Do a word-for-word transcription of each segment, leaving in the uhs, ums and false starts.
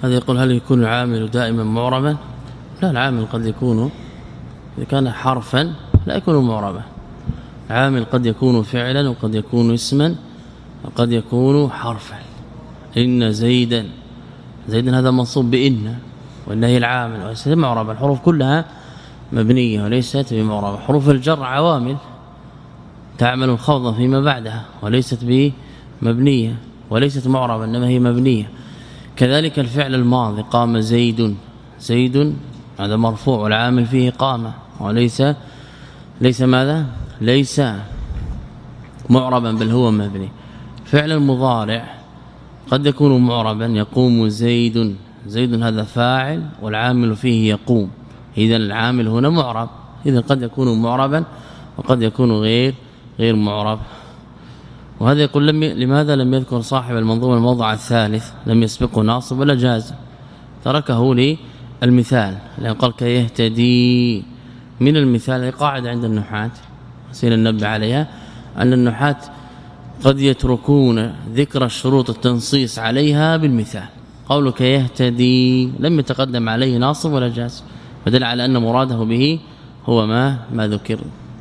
هذا يقول هل يكون العامل دائما معربا؟ لا، العامل قد يكون إذا كان حرفا لا يكون معربا. عامل قد يكون فعلا وقد يكون اسما وقد يكون حرفا. إن زيدا، زيدا هذا منصوب بإن وإن هي العامل وليست معربا. الحروف كلها مبنية وليست بمعربة. حروف الجر عوامل تعمل الخفض فيما بعدها وليست بمبنية وليست معربة إنما هي مبنية. كذلك الفعل الماضي قام زيد، زيد هذا مرفوع والعامل فيه قامة وليس ليس ماذا؟ ليس معربا بل هو مبني. فعل المضارع قد يكون معربا يقوم زيد، زيد هذا فاعل والعامل فيه يقوم، إذا العامل هنا معرب. إذا قد يكون معربا وقد يكون غير غير معرب. وهذا يقول لم لماذا لم يذكر صاحب المنظومه الموضع الثالث؟ لم يسبقه ناصب ولا جازم، تركه للمثال لأن قال كيهتدي. من المثال قاعده عند النحاة سينا ننبه عليها أن النحاة قد يتركون ذكر الشروط التنصيص عليها بالمثال. قولك يهتدي لم يتقدم عليه ناصب ولا جازم، فدل على أن مراده به هو ما ما ذكر.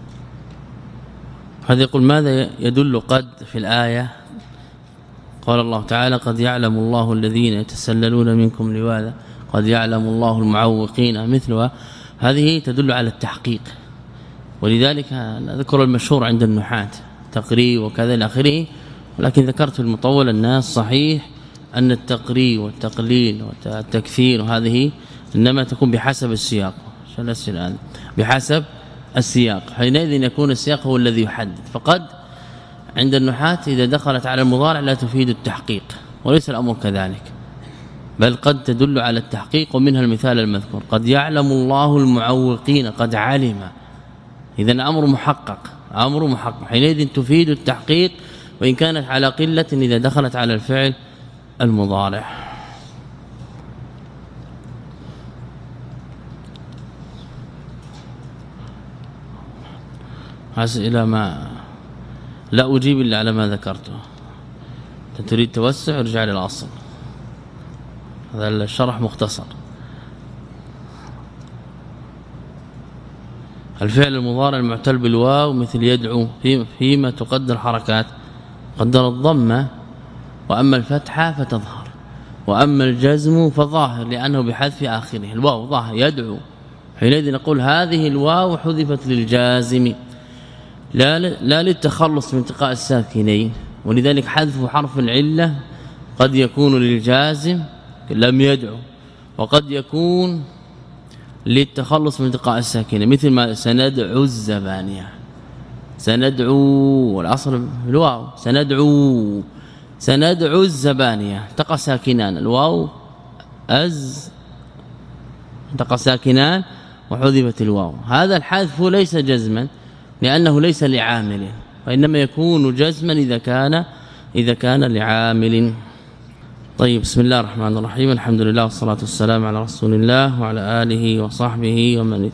هذا يقول ماذا يدل قد في الآية؟ قال الله تعالى قد يعلم الله الذين يتسللون منكم لواذا، قد يعلم الله المعوقين، مثلها. هذه تدل على التحقيق، ولذلك ذكر المشهور عند النحاة تقرير وكذا الى اخره. ولكن ذكرت المطول الناس صحيح أن التقرير والتقليل والتكثير هذه إنما تكون بحسب السياق. شو الان بحسب السياق، حينئذ يكون السياق هو الذي يحدد. فقد عند النحاة إذا دخلت على المضارع لا تفيد التحقيق، وليس الأمر كذلك، بل قد تدل على التحقيق. ومنها المثال المذكور قد يعلم الله المعوقين، قد علم، إذا أمر محقق، أمر محقق، حينئذ تفيد التحقيق وإن كانت على قلة إذا دخلت على الفعل المضارع. أسئلة ما لا أجيب إلا على ما ذكرته. تريد توسع ارجع للأصل، هذا الشرح مختصر. الفعل المضارع المعتل بالواو مثل يدعو فيما تقدر حركات، قدر الضمة، وأما الفتحة فتظهر، وأما الجزم فظاهر لأنه بحذف آخره. الواو ظاهر يدعو، حينئذ نقول هذه الواو حذفت للجازم لا لا للتخلص من التقاء الساكنين. ولذلك حذف حرف العلة قد يكون للجازم لم يدعو، وقد يكون للتخلص من التقاء الساكنين، مثل ما سندعو الزبانية، سندعو والاصل الواو سندعو، سندعو الزبانية التقى ساكنان، الواو أز التقى ساكنان وحذفت الواو. هذا الحذف ليس جزما لأنه ليس لعامل، وإنما يكون جزما إذا كان إذا كان لعامل. طيب، بسم الله الرحمن الرحيم، الحمد لله والصلاة والسلام على رسول الله وعلى آله وصحبه ومن.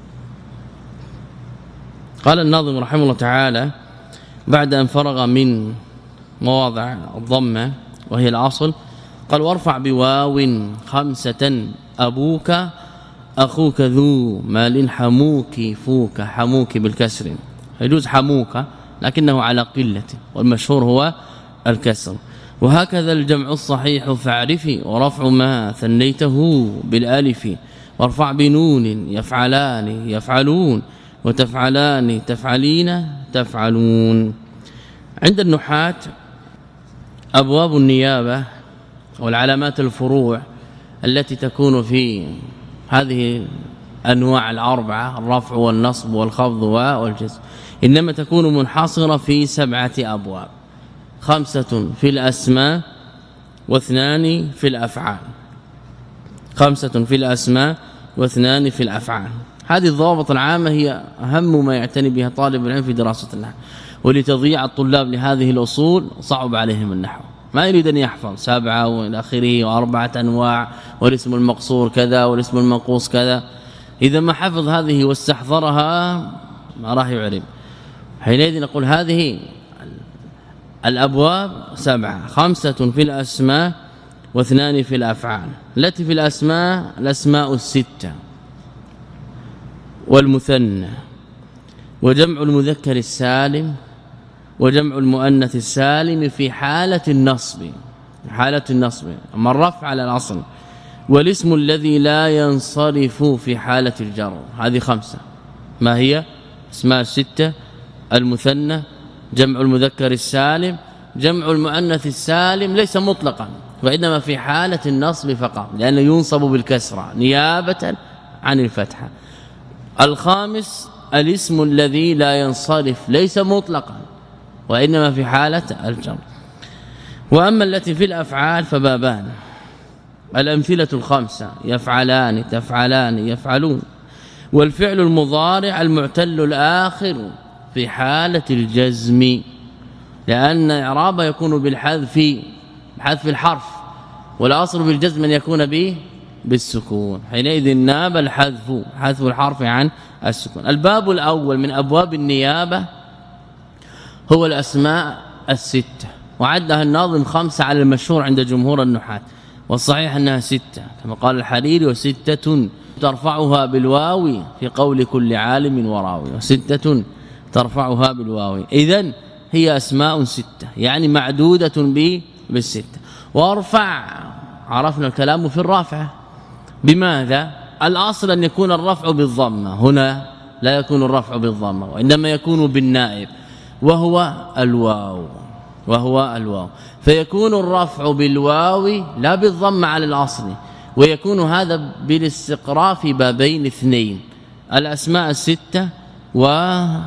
قال الناظم رحمه الله تعالى بعد أن فرغ من مواضع الضمة وهي الأصل، قال وارفع بواو خمسة أبوك أخوك ذو مال حموك فوك، حموك بالكسر، يجوز حموك لكنه على قلة والمشهور هو الكسر. وهكذا الجمع الصحيح فاعرفي، ورفع ما ثنيته بالالف، وارفع بنون يفعلان يفعلون، وتفعلان تفعلين تفعلون. عند النحاة أبواب النيابة والعلامات الفروع التي تكون في هذه الأنواع الأربعة، الرفع والنصب والخفض والجزم، إنما تكون منحصرة في سبعة أبواب، خمسة في الأسماء واثنان في الأفعال، خمسة في الأسماء واثنان في الأفعال. هذه الضوابط العامة هي أهم ما يعتني بها طالب العلم في دراسة النحو، ولتضييع الطلاب لهذه الأصول صعب عليهم النحو، ما يريد أن يحفظ سبعة وإلى آخره وأربعة أنواع والاسم المقصور كذا والاسم المنقوص كذا. إذا ما حفظ هذه واستحضرها ما راح يعرب. حينئذ نقول هذه الأبواب سبعة، خمسة في الأسماء واثنان في الأفعال. التي في الأسماء الأسماء الستة والمثنى وجمع المذكر السالم وجمع المؤنث السالم في حالة النصب، حالة النصب أما الرفع على الأصل، والاسم الذي لا ينصرف في حالة الجر. هذه خمسة. ما هي؟ اسماء الستة، المثنى، جمع المذكر السالم، جمع المؤنث السالم ليس مطلقا وإنما في حالة النصب فقط لأنه ينصب بالكسرة نيابة عن الفتحة. الخامس الاسم الذي لا ينصرف ليس مطلقا وإنما في حالة الجر. وأما التي في الأفعال فبابان. الأمثلة الخمسة: يفعلان، تفعلان، يفعلون. والفعل المضارع المعتل الآخر في حالة الجزم لأن إعرابه يكون بالحذف، بحذف الحرف، والأصل في الجزم أن يكون به بالسكون، حينئذ ناب الحذف، حذف الحرف عن السكون. الباب الأول من أبواب النيابة هو الأسماء الستة، وعدها الناظم خمسة على المشهور عند جمهور النحاة، والصحيح أنها ستة كما قال الحريري: وستة ترفعها بالواو في قول كل عالم وراوي، وستة ترفعها بالواو. إذن هي أسماء ستة يعني معدودة بالستة. وارفع عرفنا الكلام في الرافع بماذا؟ الأصل أن يكون الرفع بالضمة، هنا لا يكون الرفع بالضمة وإنما يكون بالنائب وهو الواو، وهو الواو، فيكون الرفع بالواو لا بالضمة على الأصل، ويكون هذا بالاستقراء في بابين اثنين: الأسماء الستة وجمع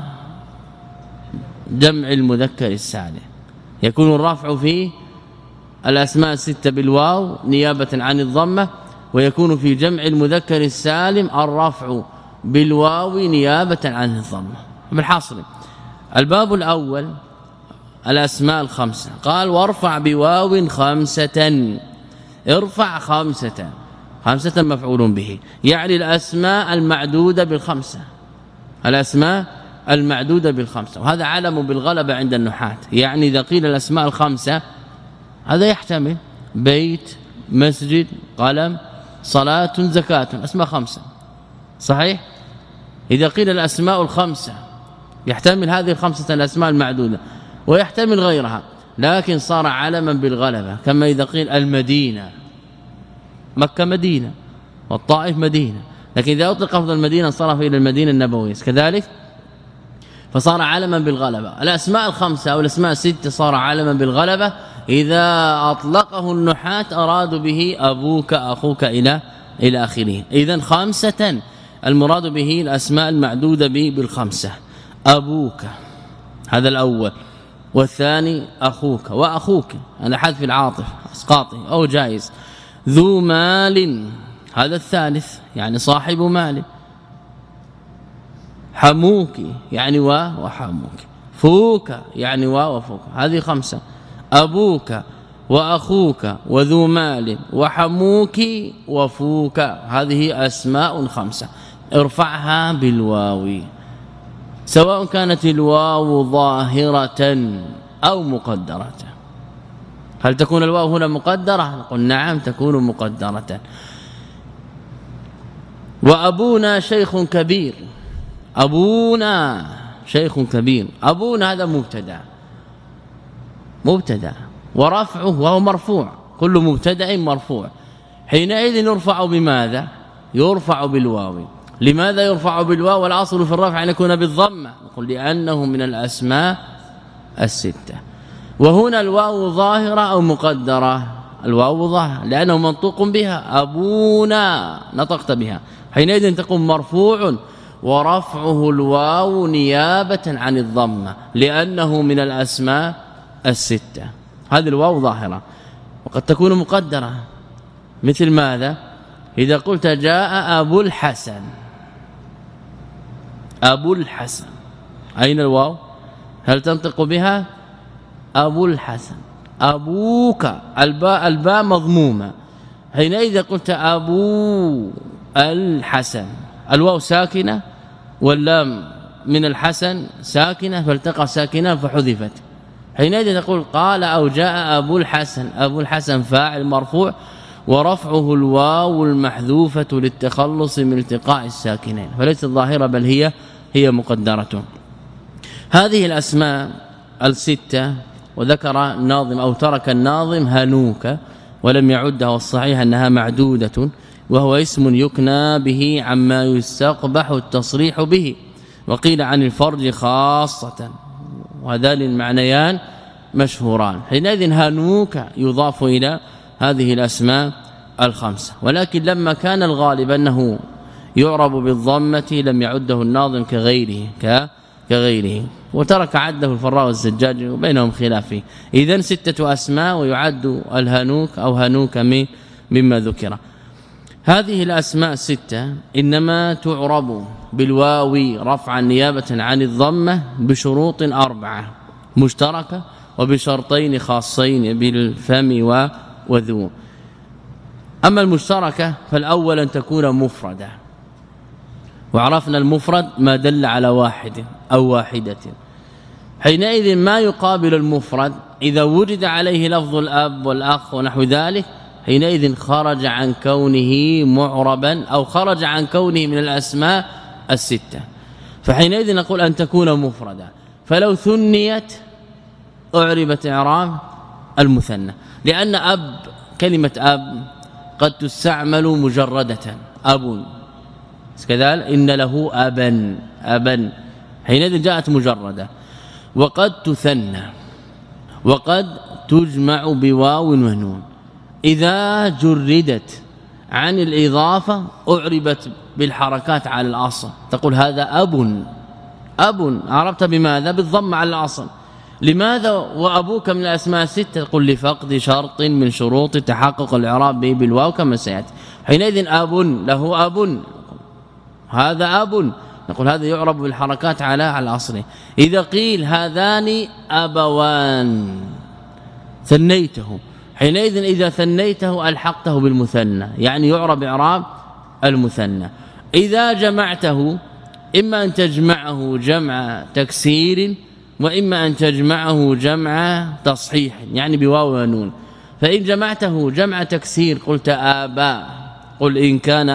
المذكر السالم. يكون الرفع في الأسماء الستة بالواو نيابة عن الضمة، ويكون في جمع المذكر السالم الرفع بالواو نيابة عن الضمة. بالحاصل الباب الأول الأسماء الخمسة، قال: وارفع بواو خمسة. ارفع خمسة، خمسة مفعول به، يعني الأسماء المعدودة بالخمسة، الأسماء المعدودة بالخمسة. وهذا علم بالغلبة عند النحاة، يعني إذا قيل الأسماء الخمسة هذا يحتمل بيت، مسجد، قلم، صلاة، زكاة، أسماء خمسة صحيح. إذا قيل الأسماء الخمسة يحتمل هذه الخمسة الأسماء المعدودة ويحتمل غيرها، لكن صار علما بالغلبة، كما إذا قيل المدينة، مكة مدينة والطائف مدينة، لكن إذا أطلق لفظ المدينة صرف إلى المدينة النبوية كذلك، فصار علما بالغلبة. الأسماء الخمسة أو الأسماء الستة صار علما بالغلبة إذا أطلقه النحاة أرادوا به أبوك، أخوك، إلى إلى آخره. إذن خمسة المراد به الأسماء المعدودة به بالخمسة: أبوك هذا الأول، والثاني أخوك، وأخوك أنا حذف العاطف اسقاطه أو جائز. ذو مال هذا الثالث يعني صاحب مال. حموك يعني و وحموك. فوك يعني و وفوك. هذه خمسة: أبوك وأخوك وذو مال وحموك وفوك. هذه أسماء خمسة. ارفعها بالواو سواء كانت الواو ظاهرة أو مقدرة. هل تكون الواو هنا مقدرة؟ نقول نعم تكون مقدرة. وأبونا شيخ كبير. أبونا شيخ كبير. أبونا هذا مبتدا، مبتدا ورفعه وهو مرفوع، كل مبتدا مرفوع، حينئذ يرفع بماذا؟ يرفع بالواو. لماذا يرفع بالواو والاصل في الرفع ان يكون بالضمه؟ نقول لانه من الاسماء السته. وهنا الواو ظاهره او مقدره؟ الواو ظاهره لانه منطوق بها. ابونا نطقت بها، حينئذ تكون مرفوع ورفعه الواو نيابه عن الضمه لانه من الاسماء السته. هذه الواو ظاهره. وقد تكون مقدره مثل ماذا؟ إذا قلت جاء أبو الحسن. أبو الحسن أين الواو؟ هل تنطق بها؟ أبو الحسن. أبوك الباء الباء مضمومة، حينئذ قلت أبو الحسن الواو ساكنة واللام من الحسن ساكنة فالتقى ساكنة فحذفت، حينئذ تقول قال أو جاء أبو الحسن. أبو الحسن فاعل مرفوع ورفعه الواو المحذوفة للتخلص من التقاء الساكنين، فليست ظاهرة بل هي هي مقدرة. هذه الأسماء الستة، وذكر الناظم أو ترك الناظم هنوك ولم يعدها، والصحيح أنها معدودة، وهو اسم يكنى به عما يستقبح التصريح به، وقيل عن الفرج خاصة، وهذان المعنيان مشهوران. حينئذ هنوك يضاف إلى هذه الأسماء الخمسة، ولكن لما كان الغالب أنه يعرب بالضمة لم يعده الناظم كغيره كغيره وترك عده الفراء والزجاج وبينهم خلاف. إذن ستة أسماء ويعد الهنوك أو هنوك مما ذكر. هذه الأسماء الستة إنما تعرب بالواو رفعا نيابة عن الضمة بشروط أربعة مشتركة وبشرطين خاصين بالفم وذو. أما المشتركة فالأول أن تكون مفردة، وعرفنا المفرد ما دل على واحد أو واحدة. حينئذ ما يقابل المفرد إذا وجد عليه لفظ الأب والأخ ونحو ذلك حينئذ خرج عن كونه معربا أو خرج عن كونه من الأسماء الستة. فحينئذ نقول أن تكون مفردة. فلو ثنيت أعربت إعراب المثنى، لأن أب كلمة أب قد تستعمل مجردة، أب كذلك إن له أبا أبا حينئذ جاءت مجردة، وقد تثنى وقد تجمع بواو ونون. إذا جردت عن الإضافة أعربت بالحركات على الأصل، تقول هذا أب أب، عربت بماذا؟ بالضم على الأصل. لماذا وأبوك من الأسماء الستة؟ تقول لفقد شرط من شروط تحقق الإعراب به بالواو كما سيأتي. حينئذ أب له أب، هذا أب، نقول هذا يعرب بالحركات على على الأصل. إذا قيل هذان أبوان ثنيته، حينئذ إذا ثنيته ألحقته بالمثنى، يعني يعرب إعراب المثنى. إذا جمعته إما أن تجمعه جمع تكسير وإما أن تجمعه جمع تصحيح يعني بواو ونون. فإن جمعته جمع تكسير قلت آباء، قل إن كان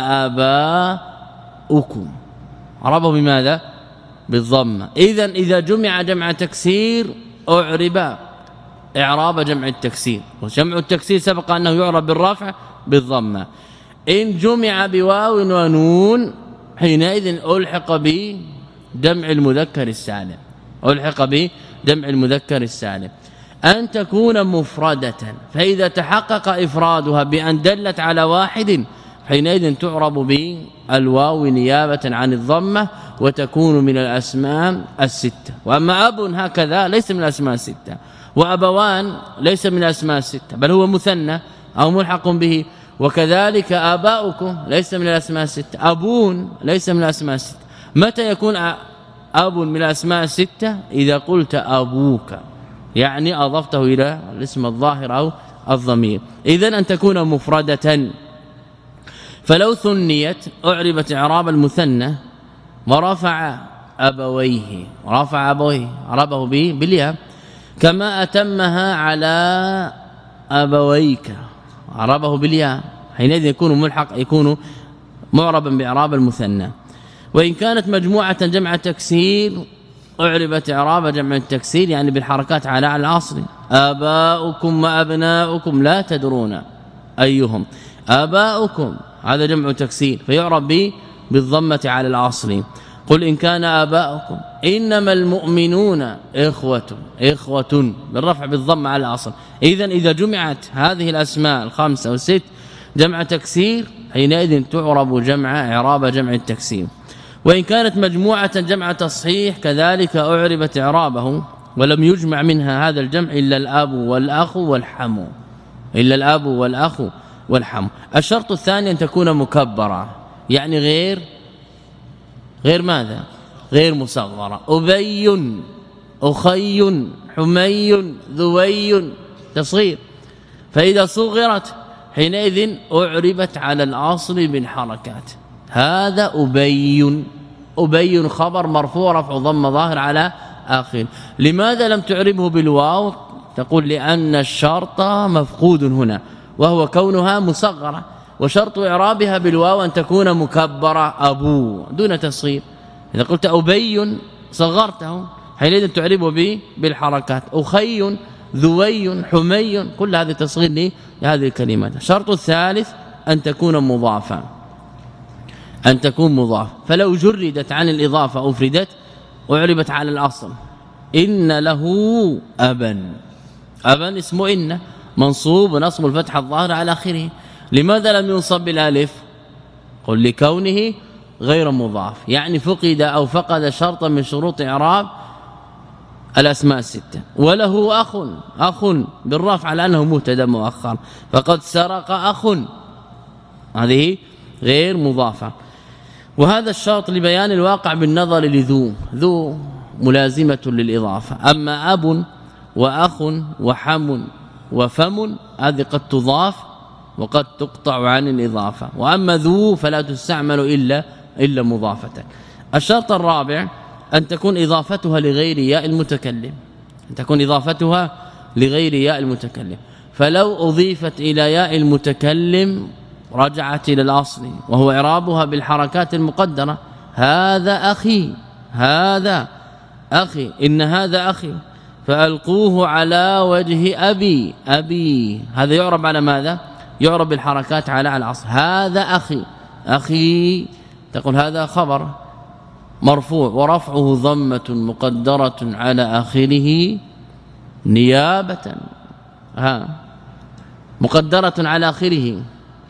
آباؤكم، عربه بماذا؟ بالضمة. إذن إذا جمع جمع تكسير أعرب إعراب جمع التكسير، وجمع التكسير سبق أنه يعرب بالرفع بالضمة. إن جمع بواو ونون حينئذ ألحق بدمع المذكر السالم، ألحق بدمع المذكر السالم. أن تكون مفردة، فإذا تحقق إفرادها بأن دلت على واحد حينئذ تعرب بالواو نيابة عن الضمة وتكون من الأسماء الستة. وأما أب هكذا ليس من الأسماء الستة، وأبوان ليس من الأسماء الستة بل هو مثنى أو ملحق به. وكذلك آباؤكم ليس من الأسماء الستة، أبون ليس من الأسماء الستة. متى يكون أب من الأسماء الستة؟ إذا قلت أبوك، يعني أضفته إلى الاسم الظاهر أو الضمير. إذن أن تكون مفردة. فلو ثنيت أعربت إعراب المثنى ورفع أبويه، ورفع أبويه عربه به بالياء، كما أتمها على أبويك عربه بالياء، حينئذ يكون ملحق يكون معربا بإعراب المثنى. وإن كانت مجموعة جمع تكسير أعربت إعراب جمع التكسير يعني بالحركات على الأصل. آباؤكم وأبناؤكم لا تدرون أيهم، آباؤكم هذا جمع تكسير فيعرب به بالضمة على الأصل. قل إن كان آباؤكم، إنما المؤمنون إخوة، إخوة بالرفع بالضمة على الأصل. إذن إذا جمعت هذه الأسماء الخمسة والست جمع تكسير حينئذ تعرب جمع إعراب جمع التكسير. وإن كانت مجموعة جمع تصحيح كذلك أعربت إعرابه، ولم يجمع منها هذا الجمع إلا الأب والأخ والحم، إلا الأب والأخ والحم. الشرط الثاني أن تكون مكبرة، يعني غير غير ماذا؟ غير مصغرة. أبي، أخي، حمي، ذوي، تصغير. فإذا صغرت حينئذ أعربت على الأصل بالحركات. هذا أبي، أبي خبر مرفوع رفع ضم ظاهر على آخر. لماذا لم تعربه بالواو؟ تقول لأن الشرط مفقود هنا وهو كونها مصغرة، وشرط إعرابها بالواو أن تكون مكبرة أبو دون تصغير. إذا قلت أبي صغرته حينئذ تعربه به بالحركات. أخي ذوي حمي كل هذه تصغير لهذه الكلمات. الشرط الثالث أن تكون مضافا، أن تكون مضاف. فلو جردت عن الإضافة أو أفردت وعربت على الأصل إن له أبا، أبا اسمه إن منصوب ونصب الفتحة الظاهرة على آخره. لماذا لم ينصب بالالف؟ قل لكونه غير مضاف، يعني فقد أو فقد شرطا من شروط إعراب الأسماء الستة. وله أخ، أخ بالرفع على أنه مبتدا مؤخر، فقد سرق أخ، هذه غير مضافة. وهذا الشرط لبيان الواقع بالنظر لذو، ذو ملازمة للإضافة. أما أب وأخ وحم وفم هذه قد تضاف وقد تقطع عن الإضافة، وأما ذو فلا تستعمل إلا إلا مضافة. الشرط الرابع أن تكون إضافتها لغير ياء المتكلم، أن تكون إضافتها لغير ياء المتكلم. فلو أضيفت إلى ياء المتكلم رجعت إلى الأصل وهو إعرابها بالحركات المقدرة. هذا أخي، هذا أخي، إن هذا أخي، فألقوه على وجه أبي، أبي هذا يعرب على ماذا؟ يعرب بالحركات على الأصل. هذا أخي، أخي تقول هذا خبر مرفوع ورفعه ضمة مقدرة على آخره نيابة، ها مقدرة على آخره،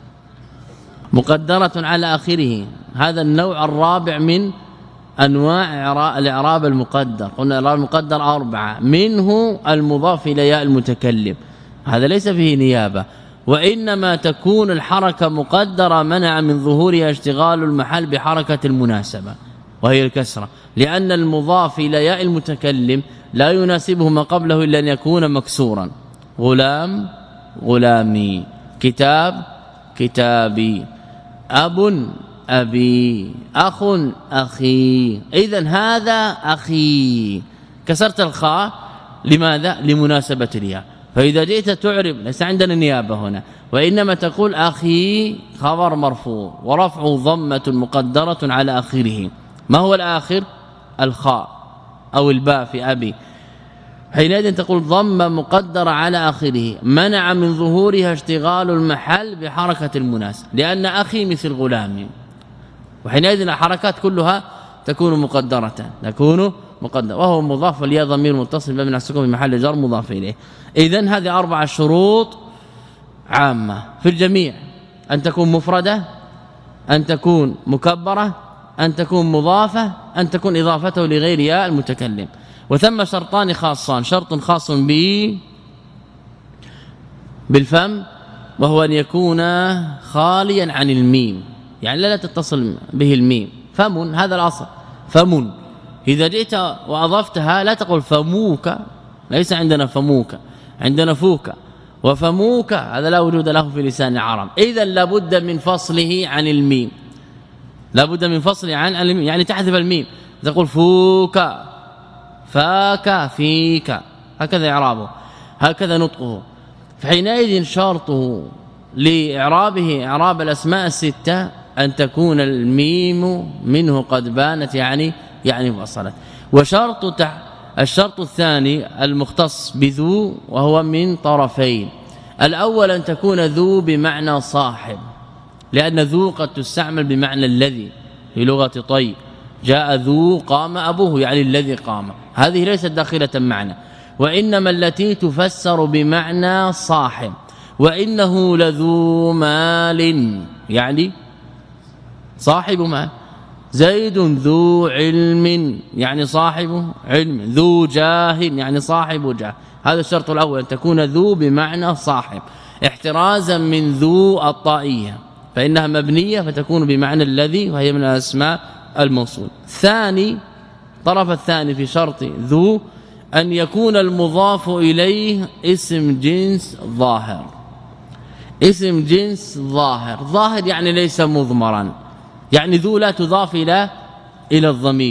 مقدرة على آخره. هذا النوع الرابع من أنواع الإعراب المقدر. قلنا الإعراب المقدر أربعة، منه المضاف إلى ياء المتكلم، هذا ليس فيه نيابة، وإنما تكون الحركة مقدرة منع من ظهورها اشتغال المحل بحركة المناسبة وهي الكسرة، لأن المضاف إلى ياء المتكلم لا يناسبه ما قبله إلا أن يكون مكسورا. غلام غلامي، كتاب كتابي، أب أبي، أخ أخي. إذن هذا أخي، كسرت الخاء لماذا؟ لمناسبة الياء. فإذا جئت تعرب ليس عندنا نيابة هنا، وإنما تقول أخي خبر مرفوع ورفعه ضمة مقدرة على آخره. ما هو الآخر؟ الخاء أو الباء في أبي، حينئذ تقول ضمة مقدرة على آخره منع من ظهورها اشتغال المحل بحركة المناسبة، لأن أخي مثل غلامي، وحينئذ الحركات كلها تكون مقدرة، تكون مقدرة، وهو مضاف والياء ضمير متصل مبني على السكون في محل جر مضاف إليه. إذن هذه أربع شروط عامة في الجميع: أن تكون مفردة، أن تكون مكبرة، أن تكون مضافة، أن تكون إضافته لغير ياء المتكلم. وثم شرطان خاصان: شرط خاص به بالفم وهو أن يكون خاليا عن الميم، يعني لا تتصل به الميم، فم هذا الأصل فم. إذا جئت وأضفتها لا تقول فموك، ليس عندنا فموك، عندنا فوك، وفموك هذا لا وجود له في لسان العرب. إذا لابد من فصله عن الميم، لابد من فصله عن الميم، يعني تحذف الميم، تقول فوك فاك فيك، هكذا إعرابه، هكذا نطقه. فحينئذ شرطه لإعرابه إعراب الأسماء الستة أن تكون الميم منه قد بانت، يعني يعني وصلت. وشرط تح الشرط الثاني المختص بذو وهو من طرفين: الأول أن تكون ذو بمعنى صاحب، لأن ذو قد تستعمل بمعنى الذي في لغة طي، جاء ذو قام أبوه، يعني الذي قام، هذه ليست داخلة معنى، وإنما التي تفسر بمعنى صاحب. وإنه لذو مال، يعني صاحب مال. زيد ذو علم، يعني صاحب علم. ذو جاه، يعني صاحب جاه. هذا الشرط الأول، أن تكون ذو بمعنى صاحب، احترازا من ذو الطائية فإنها مبنية فتكون بمعنى الذي، وهي من الأسماء الموصول. ثاني طرف الثاني في شرط ذو أن يكون المضاف إليه اسم جنس ظاهر، اسم جنس ظاهر. ظاهر يعني ليس مضمرا، يعني ذو لا تضاف إلى إلى الضمير،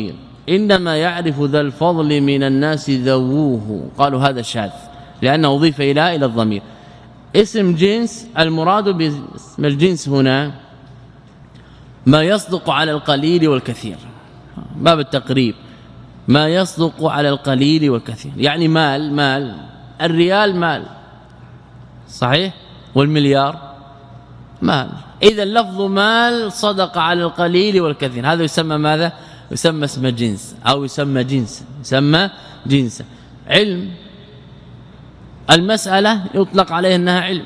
إنما يعرف ذا الفضل من الناس ذووه. قالوا هذا شاذ لأنه أضيف إلى إلى الضمير. اسم جنس المراد باسم الجنس هنا ما يصدق على القليل والكثير، باب التقريب، ما يصدق على القليل والكثير، يعني مال مال الريال مال صحيح، والمليار مال، إذا لفظ مال صدق على القليل والكثير، هذا يسمى ماذا؟ يسمى اسم جنس أو يسمى جنس، يسمى جنس. علم المسألة يطلق عليه أنها علم،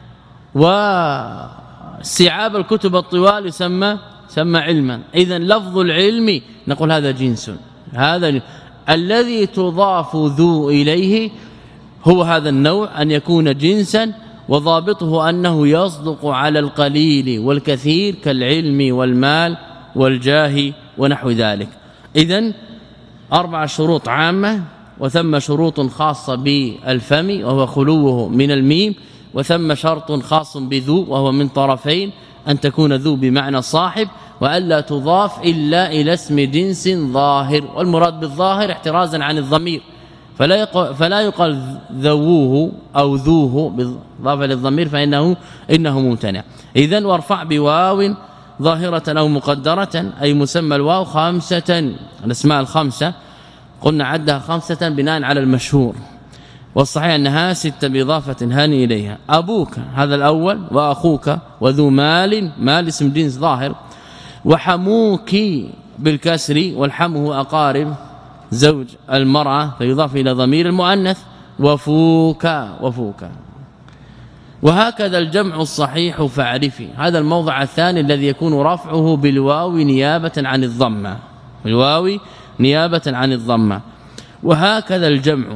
واستيعاب الكتب الطوال يسمى يسمى علما. إذا لفظ العلم نقول هذا جنس، هذا الذي تضاف ذو إليه هو هذا النوع أن يكون جنسا، وضابطه أنه يصدق على القليل والكثير كالعلم والمال والجاه ونحو ذلك. إذن أربع شروط عامة، وثم شروط خاصة بالفم وهو خلوه من الميم، وثم شرط خاص بذو وهو من طرفين، أن تكون ذو بمعنى صاحب، وألا تضاف إلا إلى اسم جنس ظاهر، والمراد بالظاهر احترازا عن الضمير، فلا يقال فلا يقال ذووه أو ذوه بالإضافة للضمير فإنه إنه ممتنع. إذن وارفع بواو ظاهرة أو مقدرة، أي مسمى الواو خمسة، الأسماء الخمسة قلنا عدها خمسة بناء على المشهور، والصحيح أنها ستة بإضافة هاني إليها. أبوك هذا الأول، وأخوك، وذو مال، مال اسم جنس ظاهر، وحموك بالكسر، والحم هو أقارب زوج المرأة فيضاف إلى ضمير المؤنث، وفوك وفوك. وهكذا الجمع الصحيح فاعرفي، هذا الموضع الثاني الذي يكون رفعه بالواو نيابة عن الضمة، بالواو نيابة عن الضمة. وهكذا الجمع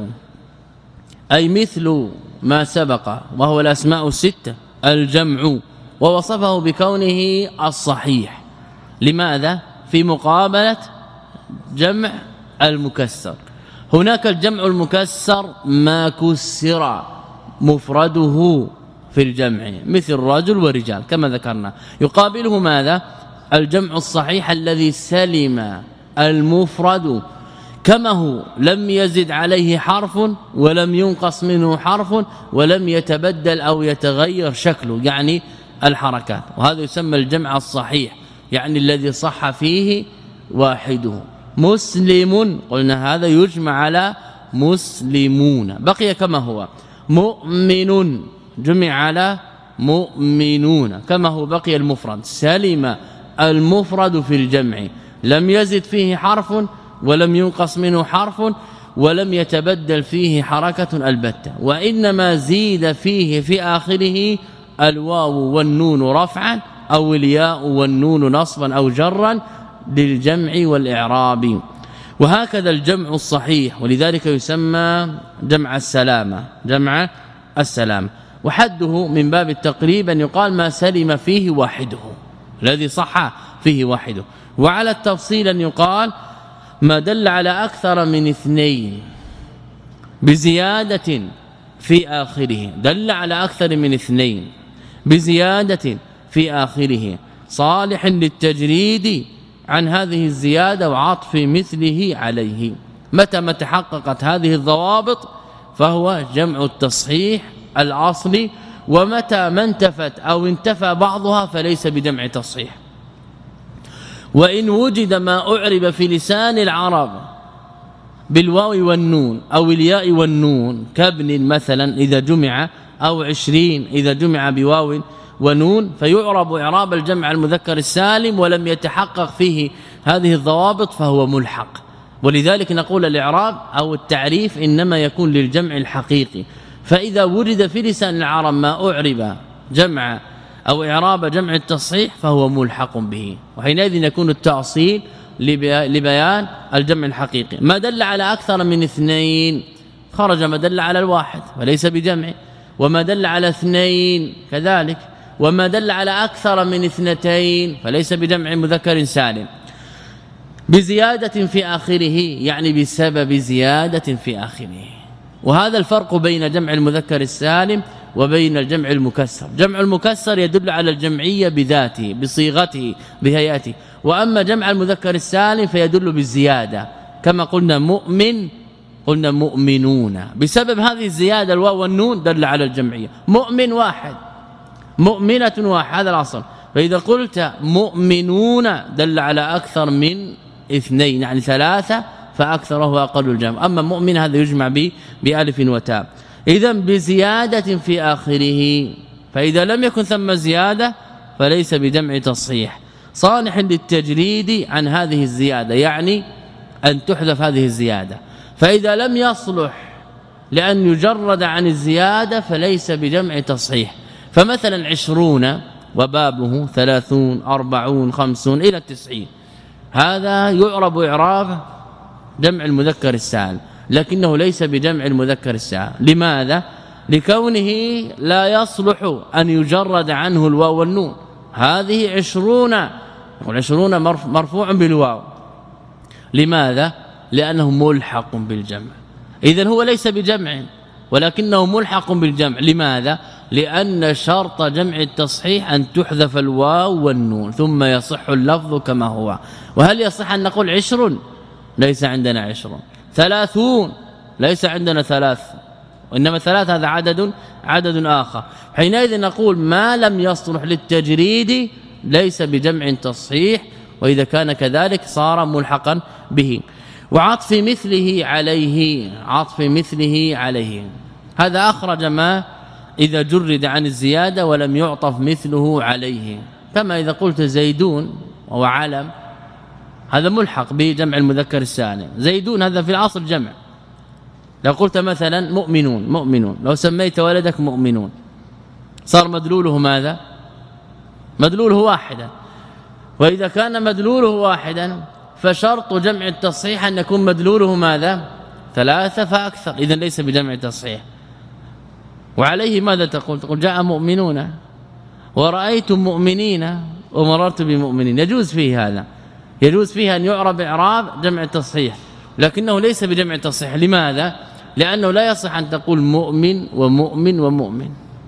أي مثل ما سبق وهو الأسماء الستة الجمع، ووصفه بكونه الصحيح. لماذا؟ في مقابلة جمع المكسر. هناك الجمع المكسر ما كسر مفرده في الجمع مثل رجل ورجال كما ذكرنا، يقابله ماذا؟ الجمع الصحيح الذي سلم المفرد كما هو، لم يزد عليه حرف ولم ينقص منه حرف ولم يتبدل أو يتغير شكله، يعني الحركات، وهذا يسمى الجمع الصحيح، يعني الذي صح فيه واحده. مسلم قلنا هذا يجمع على مسلمون، بقي كما هو. مؤمن جمع على مؤمنون كما هو، بقي المفرد. سلم المفرد في الجمع، لم يزد فيه حرف ولم ينقص منه حرف ولم يتبدل فيه حركة البتة، وإنما زيد فيه في آخره الواو والنون رفعا أو الياء والنون نصبا أو جرا للجمع والإعراب. وهكذا الجمع الصحيح، ولذلك يسمى جمع السلامة، جمع السلامة. وحده من باب التقريب أن يقال ما سلم فيه واحده، الذي صح فيه واحده. وعلى التفصيل أن يقال ما دل على أكثر من اثنين بزيادة في آخره، دل على أكثر من اثنين بزيادة في آخره، صالح للتجريد عن هذه الزيادة وعطف مثله عليه. متى ما تحققت هذه الضوابط فهو جمع التصحيح الأصلي، ومتى ما انتفت أو انتفى بعضها فليس بجمع تصحيح. وإن وجد ما أعرب في لسان العرب بالواو والنون أو الياء والنون كابن مثلا إذا جمع، أو عشرين إذا جمع بواو ونون، فيعرب إعراب الجمع المذكر السالم ولم يتحقق فيه هذه الضوابط فهو ملحق. ولذلك نقول الإعراب أو التعريف إنما يكون للجمع الحقيقي، فإذا وجد في لسان العرب ما أعرب جمع أو إعراب جمع التصحيح فهو ملحق به، وحينئذ يكون التأصيل لبيان الجمع الحقيقي. ما دل على أكثر من اثنين خرج ما دل على الواحد وليس بجمع، وما دل على اثنين كذلك، وما دل على أكثر من اثنتين فليس بجمع مذكر سالم بزيادة في آخره، يعني بسبب زيادة في آخره. وهذا الفرق بين جمع المذكر السالم وبين الجمع المكسر. جمع المكسر يدل على الجمعية بذاته بصيغته بهيئته، وأما جمع المذكر السالم فيدل بالزيادة كما قلنا مؤمن قلنا مؤمنون بسبب هذه الزيادة الواو والنون دل على الجمعية. مؤمن واحد مؤمنة واحد هذا الأصل. فإذا قلت مؤمنون دل على أكثر من اثنين يعني ثلاثة فأكثر وهو أقل الجمع. أما مؤمن هذا يجمع به بألف وتاء إذا بزيادة في آخره. فإذا لم يكن ثم زيادة فليس بجمع تصحيح صالح للتجريد عن هذه الزيادة يعني أن تحذف هذه الزيادة. فإذا لم يصلح لأن يجرد عن الزيادة فليس بجمع تصحيح. فمثلا عشرون وبابه ثلاثون أربعون خمسون إلى التسعين هذا يعرب إعراب جمع المذكر السالم لكنه ليس بجمع المذكر السالم. لماذا؟ لكونه لا يصلح أن يجرد عنه الواو والنون. هذه عشرون والعشرون مرفوع بالواو. لماذا؟ لأنه ملحق بالجمع. إذن هو ليس بجمع ولكنه ملحق بالجمع. لماذا؟ لأن شرط جمع التصحيح أن تحذف الواو والنون ثم يصح اللفظ كما هو. وهل يصح أن نقول عشر؟ ليس عندنا عشر. ثلاثون ليس عندنا ثلاث وإنما ثلاث هذا عدد عدد آخر. حينئذ نقول ما لم يصلح للتجريد ليس بجمع تصحيح وإذا كان كذلك صار ملحقا به. وعطف مثله عليه عطف مثله عليه هذا أخرج ما إذا جرد عن الزيادة ولم يعطف مثله عليه. كما إذا قلت زيدون وهو علم هذا ملحق بجمع المذكر السالم. زيدون هذا في الأصل جمع. لو قلت مثلا مؤمنون مؤمنون لو سميت ولدك مؤمنون صار مدلوله ماذا؟ مدلوله واحدا. وإذا كان مدلوله واحدا فشرط جمع التصحيح أن يكون مدلوله ماذا؟ ثلاثة فأكثر. إذن ليس بجمع التصحيح. وعليه ماذا تقول؟ تقول جاء مؤمنون ورأيت مؤمنين ومررت بمؤمنين. يجوز فيه هذا يجوز فيه أن يعرب إعراب جمع التصحيح لكنه ليس بجمع التصحيح. لماذا؟ لأنه لا يصح أن تقول مؤمن ومؤمن ومؤمن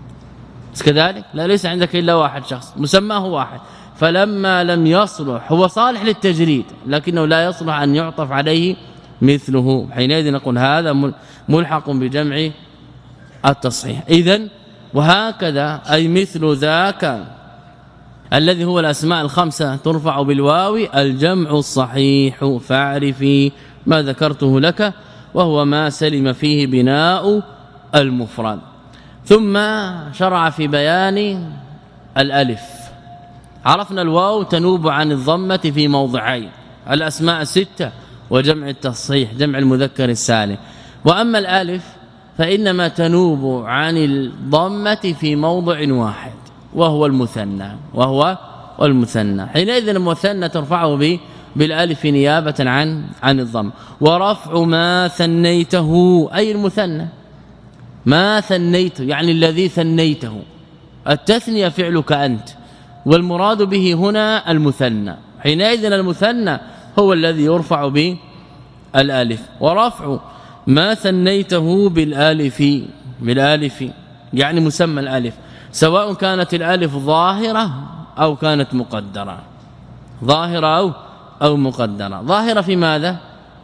كذلك لا ليس عندك إلا واحد شخص مسماه واحد. فلما لم يصلح هو صالح للتجريد لكنه لا يصلح أن يعطف عليه مثله. حينئذ نقول هذا ملحق بجمع التصحيح. إذن وهكذا أي مثل ذاك الذي هو الأسماء الخمسة ترفع بالواو الجمع الصحيح. فاعرفي ما ذكرته لك وهو ما سلم فيه بناء المفرد. ثم شرع في بيان الألف. عرفنا الواو تنوب عن الضمة في موضعين الأسماء الستة وجمع التصحيح جمع المذكر السالم. وأما الألف فإنما تنوب عن الضمة في موضع واحد وهو المثنى وهو المثنى. حينئذ المثنى ترفعه به بالالف نيابه عن عن الضم. ورفع ما ثنيته أي المثنى ما ثنيته يعني الذي ثنيته. التثنية فعلك أنت والمراد به هنا المثنى. حينئذ المثنى هو الذي يرفع به الالف. ورفع ما ثنيته بالالف بالالف يعني مسمى الالف سواء كانت الالف ظاهرة أو كانت مقدرة ظاهرة أو أو مقدرة. ظاهرة في ماذا؟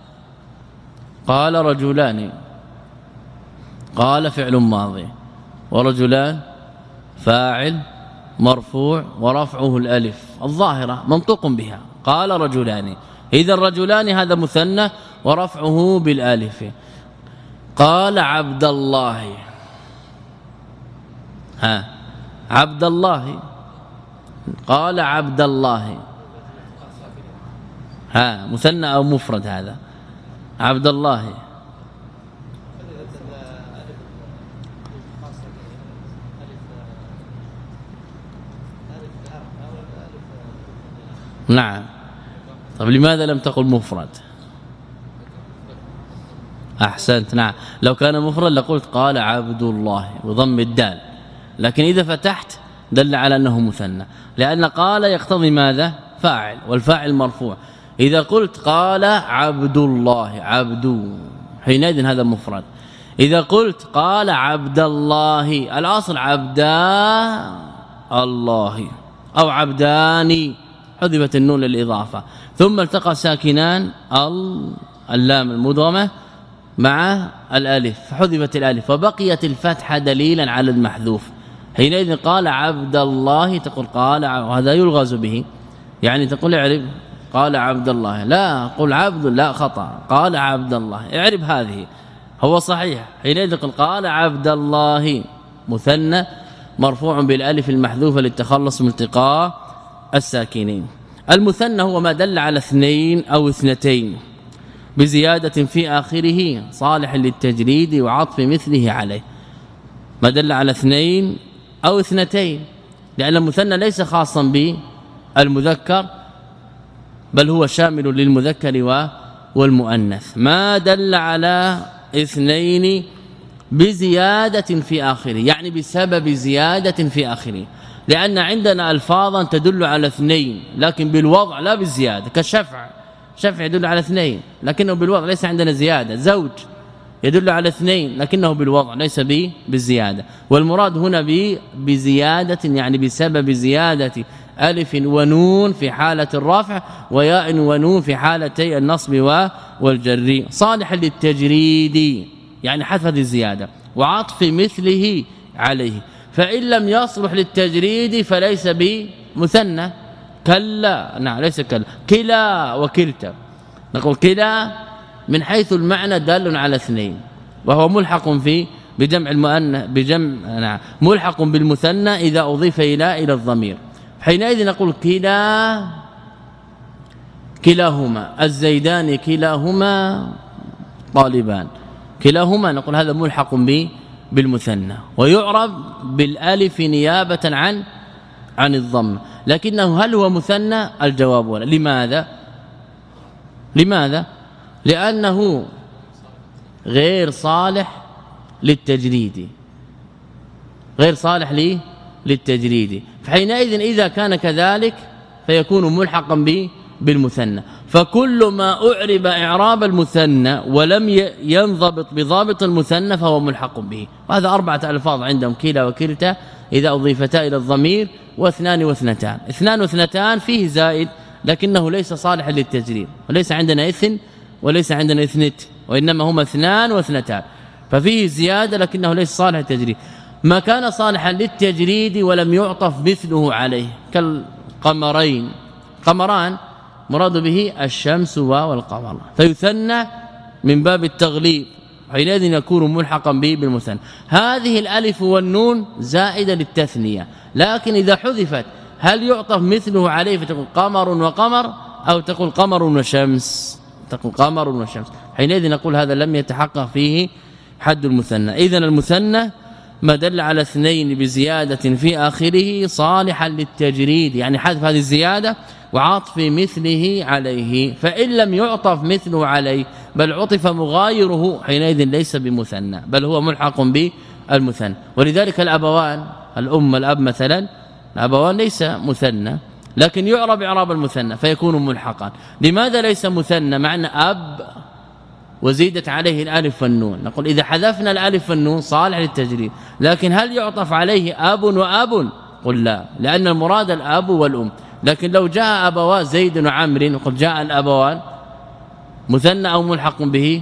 قال رجلان قال فعل ماضي ورجلان فاعل مرفوع ورفعه الالف الظاهرة منطوق بها قال رجلان. إذا الرجلان هذا مثنى ورفعه بالالف. قال عبد الله ها عبد الله قال عبد الله ها مثنى أو مفرد هذا عبد الله. نعم. طب لماذا لم تقل مفرد؟ احسنت. نعم لو كان مفرد لقلت قال عبد الله بضم الدال لكن إذا فتحت دل على أنه مثنى لأن قال يقتضي ماذا؟ فاعل والفاعل مرفوع. إذا قلت قال عبد الله عبد حينئذ هذا مفرد. إذا قلت قال عبد الله الأصل عبدا الله أو عبداني حذفت النون للإضافة ثم التقى ساكنان ال اللام المدغمه مع الالف فحذفت الالف وبقيت الفتحه دليلا على المحذوف. حينئذ قال عبد الله تقول قال، وهذا يلغز به، يعني تقول اعرب قال عبد الله، لا قل عبد، لا خطأ، قال عبد الله، اعرب هذه هو صحيح. حينئذ قال عبد الله مثنى مرفوع بالالف المحذوفه للتخلص من التقاء الساكنين. المثنى هو ما دل على اثنين أو اثنتين بزيادة في آخره صالح للتجريد وعطف مثله عليه، ما دل على اثنين أو اثنتين، لأن المثنى ليس خاصا بالمذكر بل هو شامل للمذكر والمؤنث، ما دل على اثنين بزيادة في آخره، يعني بسبب زيادة في آخره، لأن عندنا ألفاظا تدل على اثنين لكن بالوضع لا بالزيادة، كشفع، شفع يدل على اثنين لكنه بالوضع ليس عندنا زيادة، زوج يدل على اثنين لكنه بالوضع ليس به بالزيادة، والمراد هنا بزيادة يعني بسبب زيادة ألف ونون في حالة الرفع وياء ونون في حالتي النصب والجر، صالح للتجريد يعني حذف الزيادة وعطف مثله عليه، فإن لم يصلح للتجريد فليس بمثنى، كلا نعم ليس كلا، كلا وكلتا، نقول كلا من حيث المعنى دال على اثنين وهو ملحق في بجمع المؤنث بجمع نعم ملحق بالمثنى إذا أضيف إلى إلى الضمير، حينئذ نقول كلا كلاهما، الزيدان كلاهما طالبان، كلاهما نقول هذا ملحق به بالمثنى ويعرب بالالف نيابه عن عن الضم، لكنه هل هو مثنى؟ الجواب ولا. لماذا؟ لماذا؟ لأنه غير صالح للتجريد، غير صالح لي للتجريد، فحينئذ إذا كان كذلك فيكون ملحقا به بالمثنى، فكل ما أعرب إعراب المثنى ولم ينضبط بضابط المثنى فهو ملحق به، وهذا أربعة ألفاظ عندهم كلا وكلتا إذا أضيفتا إلى الضمير، واثنان واثنتان، اثنان واثنتان فيه زائد لكنه ليس صالحا للتجريد، وليس عندنا اثن وليس عندنا اثنت، وإنما هما اثنان واثنتان، ففيه زيادة لكنه ليس صالح للتجريد. ما كان صالحا للتجريد ولم يعطف مثله عليه كالقمرين، قمران مراد به الشمس والقمر، فيثنى من باب التغليب، حينئذ يكون ملحقا به بالمثنى. هذه الالف والنون زائده للتثنيه، لكن إذا حذفت هل يعطف مثله عليه فتقول قمر وقمر أو تقول قمر وشمس؟ تقول قمر وشمس، حينئذ نقول هذا لم يتحقق فيه حد المثنى. إذن المثنى ما دل على اثنين بزيادة في آخره صالحا للتجريد، يعني حذف هذه الزيادة وعطف مثله عليه، فإن لم يعطف مثله عليه بل عطف مغايره حينئذ ليس بمثنى بل هو ملحق بالمثنى. ولذلك الأبوان، الأم الأب مثلا، الأبوان ليس مثنى لكن يعرب إعراب المثنى فيكون ملحقا. لماذا ليس مثنى؟ معنى أب وزيدت عليه الالف والنون، نقول إذا حذفنا الالف والنون صالح للتجريد، لكن هل يعطف عليه اب واب؟ قل لا، لأن المراد الاب والام، لكن لو جاء ابوا زيد وعمر نقول جاء الابوان مثنى او ملحق به؟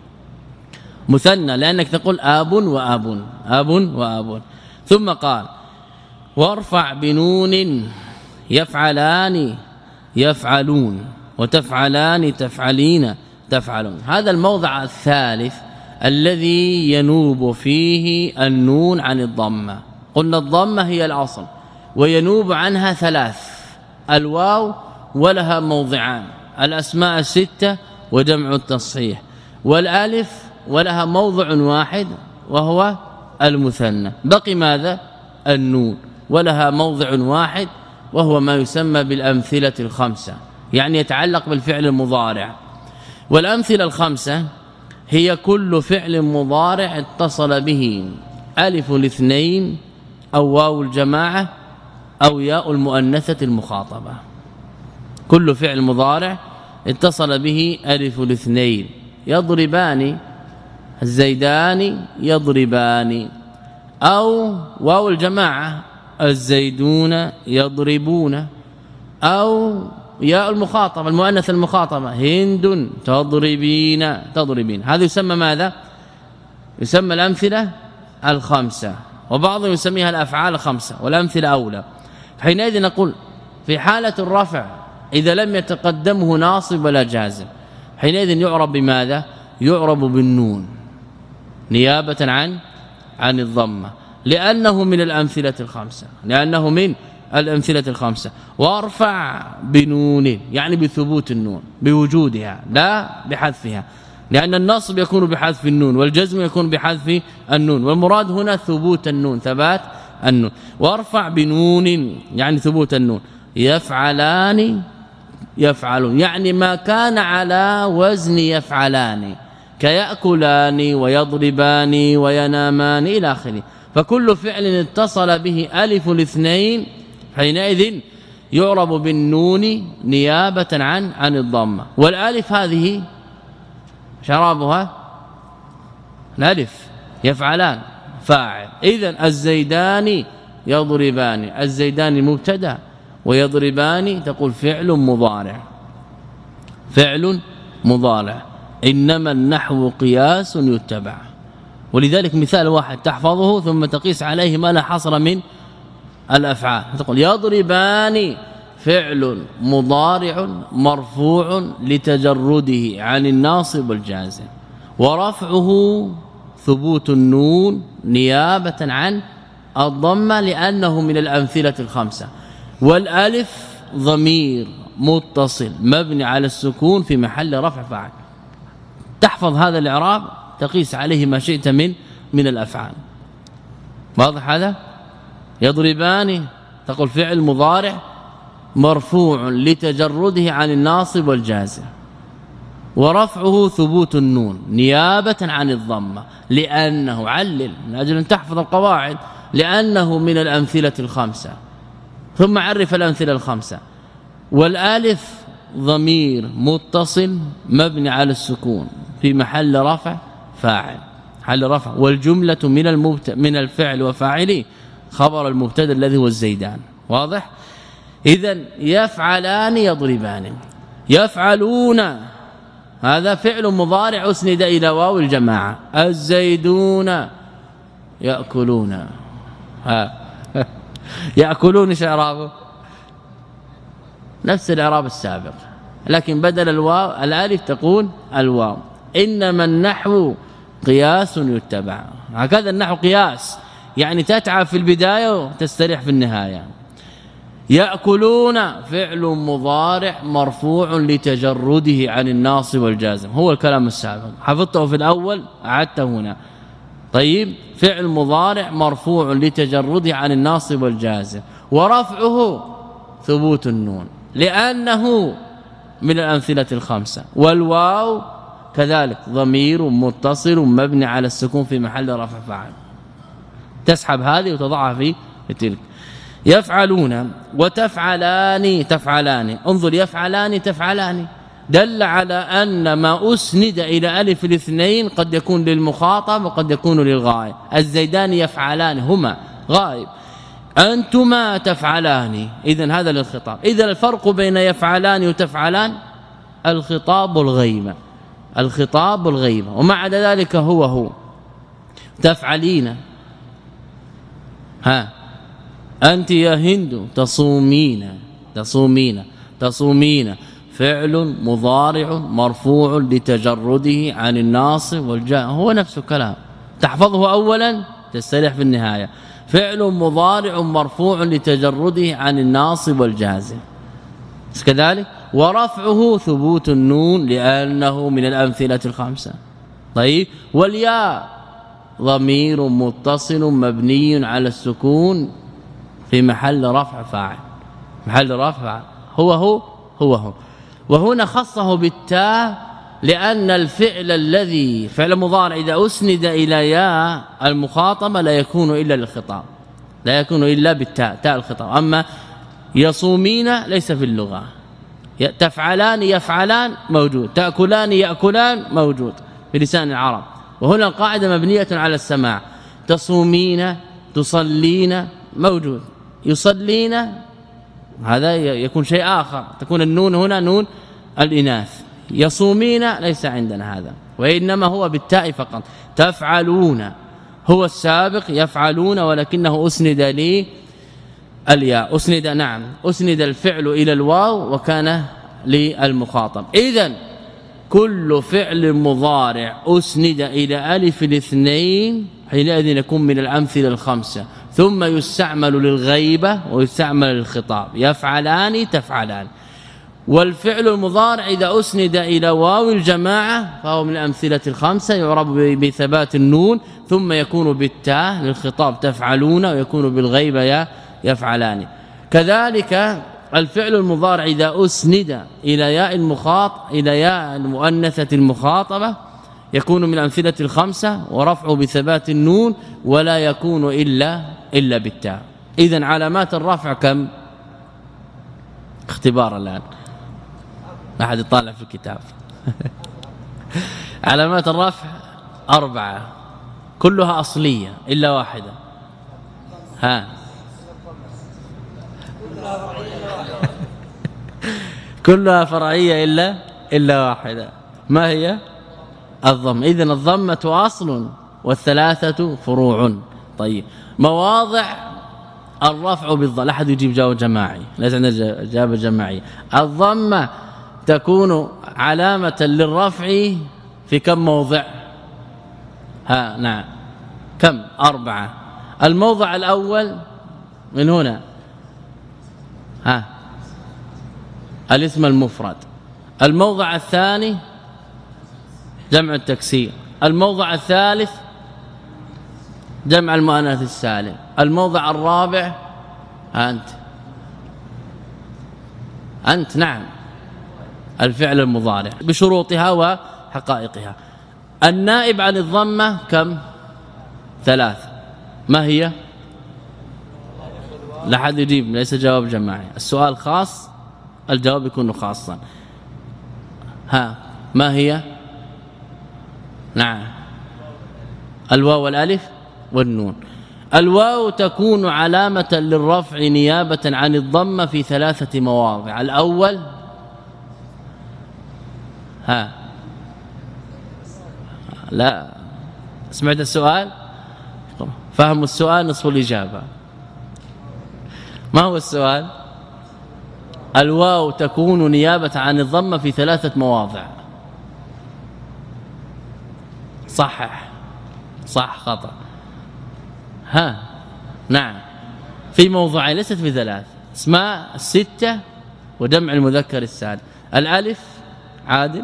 مثنى، لانك تقول اب واب، اب واب. ثم قال وارفع بنون يفعلان يفعلون وتفعلان تفعلين تفعلون. هذا الموضع الثالث الذي ينوب فيه النون عن الضمه. قلنا الضمه هي الاصل وينوب عنها ثلاث، الواو ولها موضعان، الاسماء السته وجمع التصحيح، والالف ولها موضع واحد وهو المثنى، بقي ماذا؟ النون ولها موضع واحد وهو ما يسمى بالامثله الخمسه، يعني يتعلق بالفعل المضارع. والامثله الخمسه هي كل فعل مضارع اتصل به الف الاثنين او واو الجماعه او ياء المؤنثه المخاطبه. كل فعل مضارع اتصل به الف الاثنين، يضربان، الزيدان يضربان، او واو الجماعه الزيدون يضربون، او ياء المخاطبة المؤنث المخاطبة هند تضربين تضربين هذا يسمى ماذا يسمى الأمثلة الخمسة وبعضهم يسميها الأفعال الخمسة والأمثلة أولى حينئذ نقول في حالة الرفع إذا لم يتقدمه ناصب ولا جازم حينئذ يعرب بماذا يعرب بالنون نيابة عن عن الضمة لأنه من الأمثلة الخمسة لأنه من الأمثلة الخمسة وارفع بنون يعني بثبوت النون بوجودها لا بحذفها لأن النصب يكون بحذف النون والجزم يكون بحذف النون والمراد هنا ثبوت النون ثبات النون وارفع بنون يعني ثبوت النون يفعلان يفعلون يعني ما كان على وزن يفعلان كيأكلان ويضربان وينامان إلى آخره فكل فعل اتصل به ألف الاثنين حينئذ يعرب بالنون نيابة عن عن الضمة والالف هذه شرابها الالف يفعلان فاعل اذا الزيدان يضربان الزيدان مبتدا ويضربان تقول فعل مضارع فعل مضارع انما النحو قياس يتبع ولذلك مثال واحد تحفظه ثم تقيس عليه ما لا حصر من الافعال تقول يضربان فعل مضارع مرفوع لتجرده عن الناصب والجازم ورفعه ثبوت النون نيابة عن الضمة لأنه من الأمثلة الخمسة والالف ضمير متصل مبني على السكون في محل رفع فاعل تحفظ هذا الاعراب تقيس عليه ما شئت من من الافعال واضح هذا يضربان تقول فعل مضارع مرفوع لتجرده عن الناصب والجازم ورفعه ثبوت النون نيابة عن الضمة لأنه علل من أجل أن تحفظ القواعد لأنه من الأمثلة الخمسة ثم عرف الأمثلة الخمسة والالف ضمير متصل مبني على السكون في محل رفع فاعل حل رفع والجملة من المبت... من الفعل وفاعله خبر المبتدا الذي هو الزيدان واضح اذا يفعلان يضربان يفعلون هذا فعل مضارع اسند الى واو الجماعه الزيدون ياكلون ها ياكلون ايش اعرابه نفس الاعراب السابق لكن بدل الواو الالف تقول الواو انما النحو قياس يتبع هكذا النحو قياس يعني تتعب في البداية وتستريح في النهاية يأكلون فعل مضارع مرفوع لتجرده عن الناصب والجازم هو الكلام السابق حفظته في الأول أعدته هنا طيب فعل مضارع مرفوع لتجرده عن الناصب والجازم ورفعه ثبوت النون لأنه من الأمثلة الخمسة والواو كذلك ضمير متصل مبني على السكون في محل رفع فاعل تسحب هذه وتضعها في تلك يفعلون وتفعلان تفعلان انظر يفعلان تفعلان دل على أن ما أسند إلى ألف الاثنين قد يكون للمخاطب وقد يكون للغائب الزيدان يفعلان هما غائب أنتما تفعلان إذن هذا للخطاب إذا الفرق بين يفعلان وتفعلان الخطاب الغيبة الخطاب الغيبة وما عدا ذلك هو هو تفعلين ها أنت يا هند تصومين تصومين تصومين فعل مضارع مرفوع لتجرده عن الناصب والجاء هو نفس الكلام تحفظه أولا تستريح في النهاية فعل مضارع مرفوع لتجرده عن الناصب والجازم كذلك ورفعه ثبوت النون لأنه من الأمثلة الخمسة طيب والياء ضمير متصل مبني على السكون في محل رفع فاعل محل رفع هو هو هو هو وهنا خصه بالتاء لأن الفعل الذي فعل مضارع إذا أسند إلى ياء المخاطبة لا يكون إلا للخطاب لا يكون إلا بالتاء تاء الخطاب أما يصومين ليس في اللغة تفعلان يفعلان موجود تأكلان يأكلان موجود في لسان العرب وهنا القاعدة مبنية على السماع تصومين تصلين موجود يصلين هذا يكون شيء آخر، تكون النون هنا نون الإناث. يصومين ليس عندنا هذا، وإنما هو بالتاء فقط. تفعلون هو السابق، يفعلون ولكنه أسند لي الياء، أسند نعم أسند الفعل إلى الواو وكان للمخاطب. إذن كل فعل مضارع أسند إلى ألف الاثنين حينئذ يكون من الأمثلة الخمسة، ثم يستعمل للغيبة ويستعمل للخطاب. يفعلان تفعلان. والفعل المضارع إذا أسند إلى واو الجماعة فهو من الأمثلة الخمسة، يعرب بثبات النون، ثم يكون بالتاء للخطاب تفعلون، ويكون بالغيبة يا يفعلان. كذلك الفعل المضارع إذا أسند إلى ياء المخاطب إلى ياء المؤنثة المخاطبة يكون من الأمثلة الخمسة، ورفعه بثبات النون، ولا يكون إلا إلا بالتاء. إذن علامات الرفع كم؟ اختبار الآن، لا أحد يطالع في الكتاب. علامات الرفع أربعة كلها أصلية إلا واحدة. ها كلها فرعية إلا إلا واحدة. ما هي؟ الضم. إذن الضمة أصل والثلاثة فروع. طيب مواضع الرفع بالضم، لا أحد يجيب جواب جماعي، ليس عندنا إجابة جماعية. الضمة تكون علامة للرفع في كم موضع؟ ها نعم كم؟ أربعة. الموضع الأول من هنا ها الاسم المفرد. الموضع الثاني جمع التكسير. الموضع الثالث جمع المؤنث السالم. الموضع الرابع أنت أنت نعم الفعل المضارع بشروطها وحقائقها. النائب عن الضمة كم؟ ثلاث. ما هي؟ لا حد يجيب، ليس جواب جماعي. السؤال خاص الجواب يكون خاصا. ها ما هي؟ نعم الواو والالف والنون. الواو تكون علامة للرفع نيابة عن الضمة في ثلاثة مواضع. الأول ها لا سمعت السؤال؟ فهم السؤال نصف الإجابة. ما هو السؤال؟ الواو تكون نيابة عن الضمة في ثلاثة مواضع. صحح صح خطأ. ها نعم في موضوعين ليست في ثلاث، اسماء الستة وجمع المذكر السالم. الالف عادل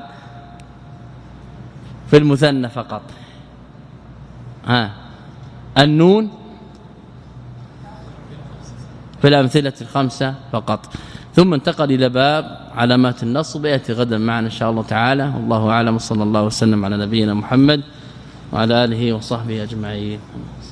في المثنى فقط. ها النون في الأمثلة الخمسة فقط. ثم انتقل إلى باب علامات النصب يأتي غدا معنا إن شاء الله تعالى. والله أعلم، صلى الله وسلم على نبينا محمد وعلى آله وصحبه أجمعين.